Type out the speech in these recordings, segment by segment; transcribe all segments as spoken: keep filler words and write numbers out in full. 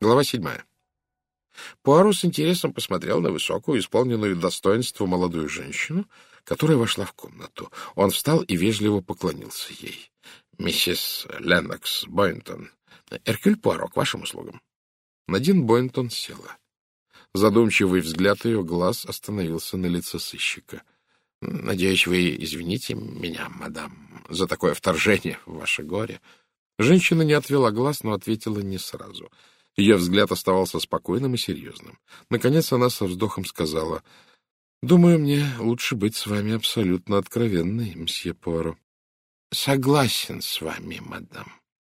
Глава седьмая. Пуаро с интересом посмотрел на высокую, исполненную достоинства молодую женщину, которая вошла в комнату. Он встал и вежливо поклонился ей. — Миссис Леннокс Бойнтон. Эркюль Пуаро, к вашим услугам. Надин Бойнтон села. Задумчивый взгляд ее глаз остановился на лице сыщика. — Надеюсь, вы извините меня, мадам, за такое вторжение в ваше горе. Женщина не отвела глаз, но ответила не сразу. Ее взгляд оставался спокойным и серьезным. Наконец она со вздохом сказала: — Думаю, мне лучше быть с вами абсолютно откровенной, мсье Пуаро. — Согласен с вами, мадам.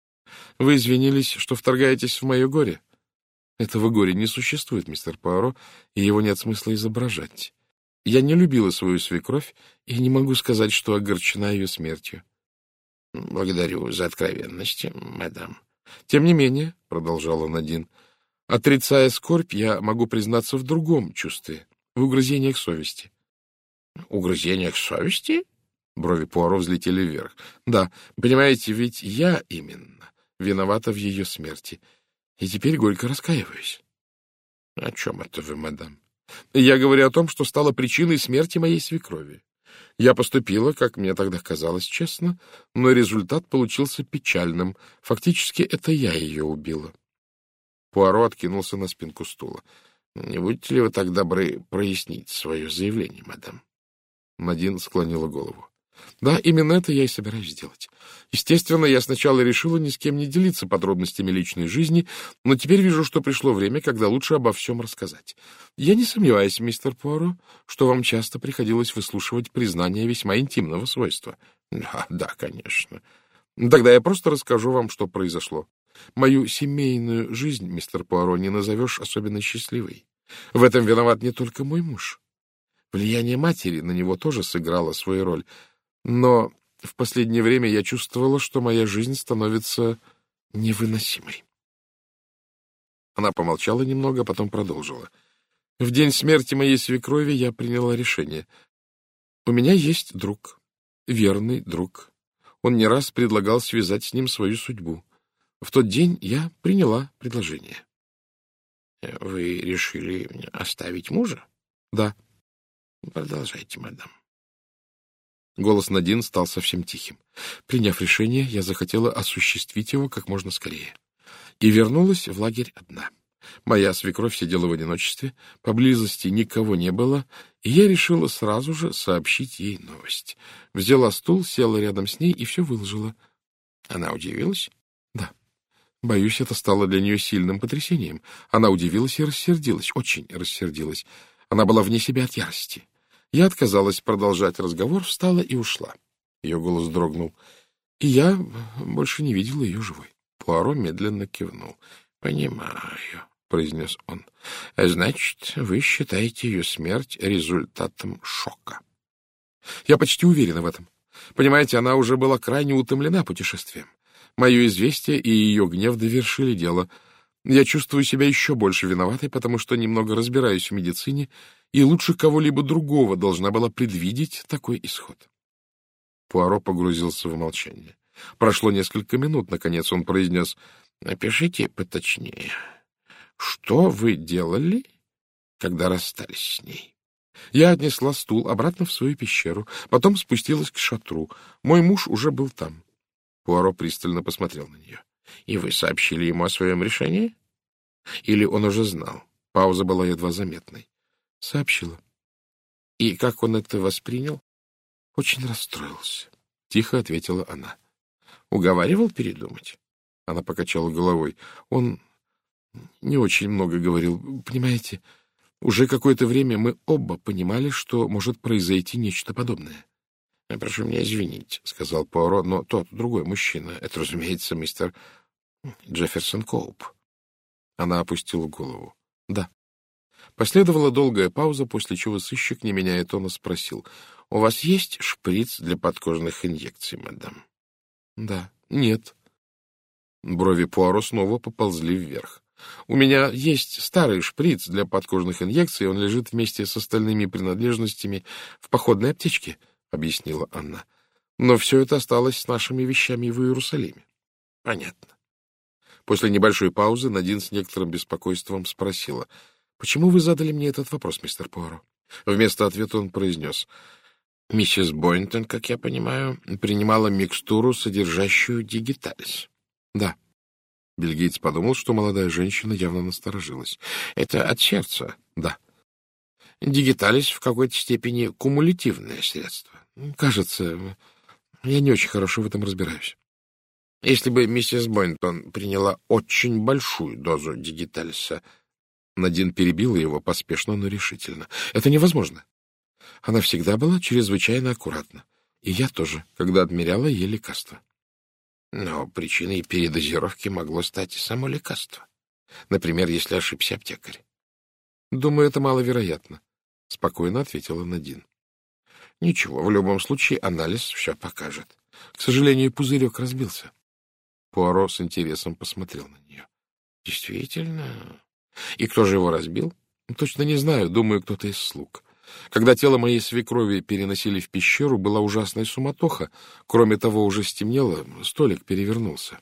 — Вы извинились, что вторгаетесь в мое горе? — Этого горя не существует, мистер Пуаро, и его нет смысла изображать. Я не любила свою свекровь и не могу сказать, что огорчена ее смертью. — Благодарю за откровенность, мадам. — Тем не менее, — продолжала Надин, — отрицая скорбь, я могу признаться в другом чувстве, в угрызениях совести. — Угрызениях совести? Брови Пуаро взлетели вверх. — Да, понимаете, ведь я именно виновата в ее смерти, и теперь горько раскаиваюсь. — О чем это вы, мадам? — Я говорю о том, что стало причиной смерти моей свекрови. Я поступила, как мне тогда казалось, честно, но результат получился печальным. Фактически, это я ее убила. Пуаро откинулся на спинку стула. — Не будете ли вы так добры прояснить свое заявление, мадам? Надин склонила голову. — Да, именно это я и собираюсь сделать. Естественно, я сначала решила ни с кем не делиться подробностями личной жизни, но теперь вижу, что пришло время, когда лучше обо всем рассказать. Я не сомневаюсь, мистер Пуаро, что вам часто приходилось выслушивать признания весьма интимного свойства. — Да, да, конечно. Тогда я просто расскажу вам, что произошло. Мою семейную жизнь, мистер Пуаро, не назовешь особенно счастливой. В этом виноват не только мой муж. Влияние матери на него тоже сыграло свою роль. Но в последнее время я чувствовала, что моя жизнь становится невыносимой. Она помолчала немного, а потом продолжила. В день смерти моей свекрови я приняла решение. У меня есть друг, верный друг. Он не раз предлагал связать с ним свою судьбу. В тот день я приняла предложение. — Вы решили оставить мужа? — Да. — Продолжайте, мадам. Голос Надин стал совсем тихим. Приняв решение, я захотела осуществить его как можно скорее. И вернулась в лагерь одна. Моя свекровь сидела в одиночестве, поблизости никого не было, и я решила сразу же сообщить ей новость. Взяла стул, села рядом с ней и все выложила. Она удивилась? Да. Боюсь, это стало для нее сильным потрясением. Она удивилась и рассердилась, очень рассердилась. Она была вне себя от ярости. Я отказалась продолжать разговор, встала и ушла. Ее голос дрогнул, и я больше не видела ее живой. Пуаро медленно кивнул. — Понимаю, — произнес он. — Значит, вы считаете ее смерть результатом шока? Я почти уверена в этом. Понимаете, она уже была крайне утомлена путешествием. Мое известие и ее гнев довершили дело. Я чувствую себя еще больше виноватой, потому что немного разбираюсь в медицине, и лучше кого-либо другого должна была предвидеть такой исход. Пуаро погрузился в молчание. Прошло несколько минут, наконец он произнес: — Напишите поточнее. Что вы делали, когда расстались с ней? Я отнесла стул обратно в свою пещеру, потом спустилась к шатру. Мой муж уже был там. Пуаро пристально посмотрел на нее. — И вы сообщили ему о своем решении? Или он уже знал? Пауза была едва заметной. — Сообщила. — И как он это воспринял? — Очень расстроился. — тихо ответила она. — Уговаривал передумать? Она покачала головой. Он не очень много говорил. Понимаете, уже какое-то время мы оба понимали, что может произойти нечто подобное. — Прошу меня извинить, — сказал Пуаро, — но тот, другой мужчина, это, разумеется, мистер Джефферсон Коуп. Она опустила голову. — Да. Последовала долгая пауза, после чего сыщик, не меняя тона, спросил: — У вас есть шприц для подкожных инъекций, мадам? — Да. — Нет. Брови Пуаро снова поползли вверх. — У меня есть старый шприц для подкожных инъекций, он лежит вместе с остальными принадлежностями в походной аптечке, — объяснила Анна. — Но все это осталось с нашими вещами в Иерусалиме. — Понятно. После небольшой паузы Надин с некоторым беспокойством спросила: «Почему вы задали мне этот вопрос, мистер Пуаро?» Вместо ответа он произнес: «Миссис Бойнтон, как я понимаю, принимала микстуру, содержащую дигиталис». «Да». Бельгиец подумал, что молодая женщина явно насторожилась. «Это от сердца?» «Да». «Дигиталис в какой-то степени кумулятивное средство?» «Кажется, я не очень хорошо в этом разбираюсь». «Если бы миссис Бойнтон приняла очень большую дозу дигиталиса...» Надин перебила его поспешно, но решительно. «Это невозможно. Она всегда была чрезвычайно аккуратна. И я тоже, когда отмеряла ей лекарства». Но причиной передозировки могло стать и само лекарство. Например, если ошибся аптекарь. «Думаю, это маловероятно», — спокойно ответила Надин. «Ничего, в любом случае анализ все покажет. К сожалению, пузырек разбился». Пуаро с интересом посмотрел на нее. «Действительно? И кто же его разбил?» «Точно не знаю. Думаю, кто-то из слуг. Когда тело моей свекрови переносили в пещеру, была ужасная суматоха. Кроме того, уже стемнело, столик перевернулся».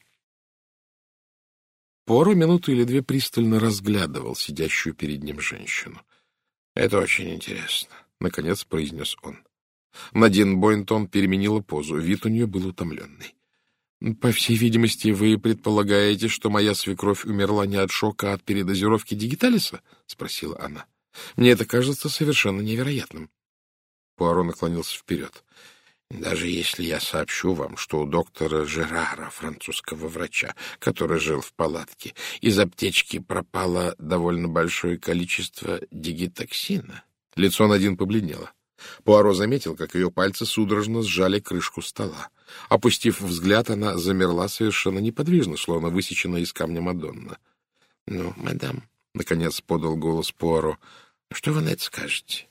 Пуаро минуту или две пристально разглядывал сидящую перед ним женщину. «Это очень интересно», — наконец произнес он. Надин Бойнтон переменила позу. Вид у нее был утомленный. «По всей видимости, вы предполагаете, что моя свекровь умерла не от шока, а от передозировки дигиталиса?» — спросила она. «Мне это кажется совершенно невероятным». Пуаро наклонился вперед. «Даже если я сообщу вам, что у доктора Жерара, французского врача, который жил в палатке, из аптечки пропало довольно большое количество дигитоксина...» Лицо Надин побледнело. Пуаро заметил, как ее пальцы судорожно сжали крышку стола. Опустив взгляд, она замерла совершенно неподвижно, словно высеченная из камня Мадонна. — Ну, мадам, — наконец подал голос Пуаро, — что вы на это скажете?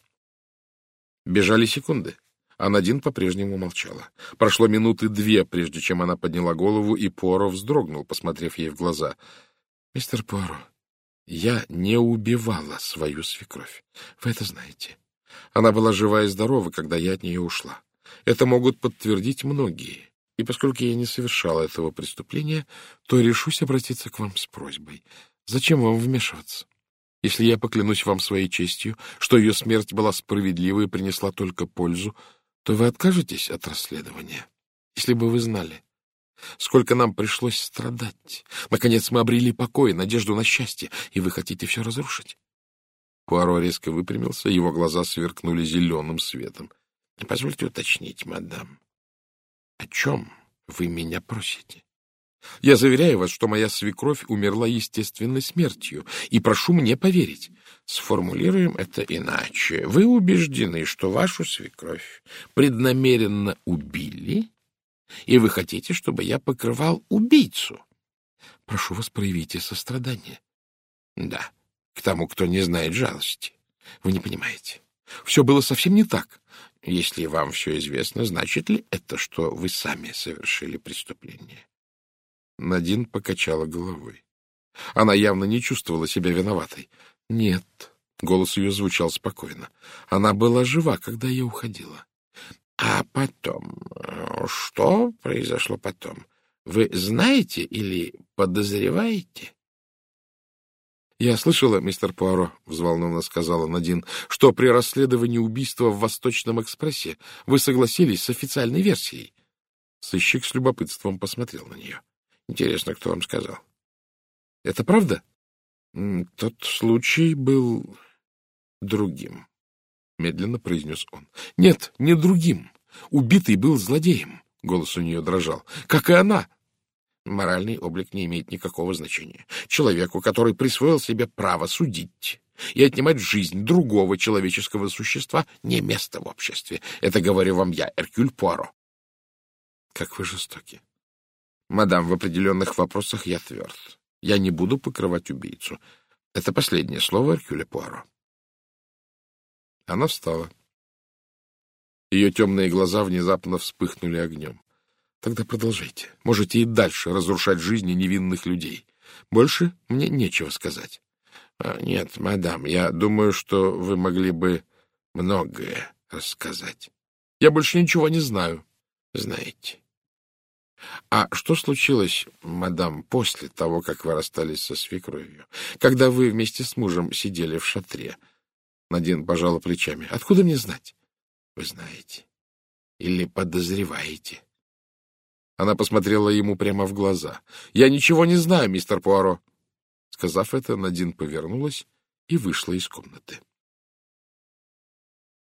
Бежали секунды, а Надин по-прежнему молчала. Прошло минуты две, прежде чем она подняла голову, и Пуаро вздрогнул, посмотрев ей в глаза. — Мистер Пуаро, я не убивала свою свекровь. Вы это знаете. Она была жива и здорова, когда я от нее ушла. Это могут подтвердить многие. И поскольку я не совершала этого преступления, то решусь обратиться к вам с просьбой. Зачем вам вмешиваться? Если я поклянусь вам своей честью, что ее смерть была справедлива и принесла только пользу, то вы откажетесь от расследования. Если бы вы знали, сколько нам пришлось страдать. Наконец мы обрели покой, надежду на счастье, и вы хотите все разрушить. Пуаро резко выпрямился, его глаза сверкнули зеленым светом. — Позвольте уточнить, мадам, о чем вы меня просите? Я заверяю вас, что моя свекровь умерла естественной смертью, и прошу мне поверить. Сформулируем это иначе. Вы убеждены, что вашу свекровь преднамеренно убили, и вы хотите, чтобы я покрывал убийцу? Прошу вас, проявите сострадание. Да. К тому, кто не знает жалости. Вы не понимаете. Все было совсем не так. Если вам все известно, значит ли это, что вы сами совершили преступление? Надин покачала головой. Она явно не чувствовала себя виноватой. Нет, голос ее звучал спокойно. Она была жива, когда я уходила. А потом? Что произошло потом? Вы знаете или подозреваете? «Я слышала, мистер Пуаро, — взволнованно сказала Надин, — что при расследовании убийства в Восточном экспрессе вы согласились с официальной версией». Сыщик с любопытством посмотрел на нее. «Интересно, кто вам сказал?» «Это правда?» «Тот случай был другим», — медленно произнес он. «Нет, не другим. Убитый был злодеем», — голос у нее дрожал, — «как и она». Моральный облик не имеет никакого значения. Человеку, который присвоил себе право судить и отнимать жизнь другого человеческого существа, не место в обществе. Это говорю вам я, Эркюль Пуаро. Как вы жестоки. Мадам, в определенных вопросах я тверд. Я не буду покрывать убийцу. Это последнее слово Эркюля Пуаро. Она встала. Ее темные глаза внезапно вспыхнули огнем. Тогда продолжайте. Можете и дальше разрушать жизни невинных людей. Больше мне нечего сказать. А, нет, мадам, я думаю, что вы могли бы многое рассказать. Я больше ничего не знаю. Знаете. — А что случилось, мадам, после того, как вы расстались со свекровью, когда вы вместе с мужем сидели в шатре? Надин пожала плечами. — Откуда мне знать? — Вы знаете. Или подозреваете. Она посмотрела ему прямо в глаза. — Я ничего не знаю, мистер Пуаро. Сказав это, Надин повернулась и вышла из комнаты.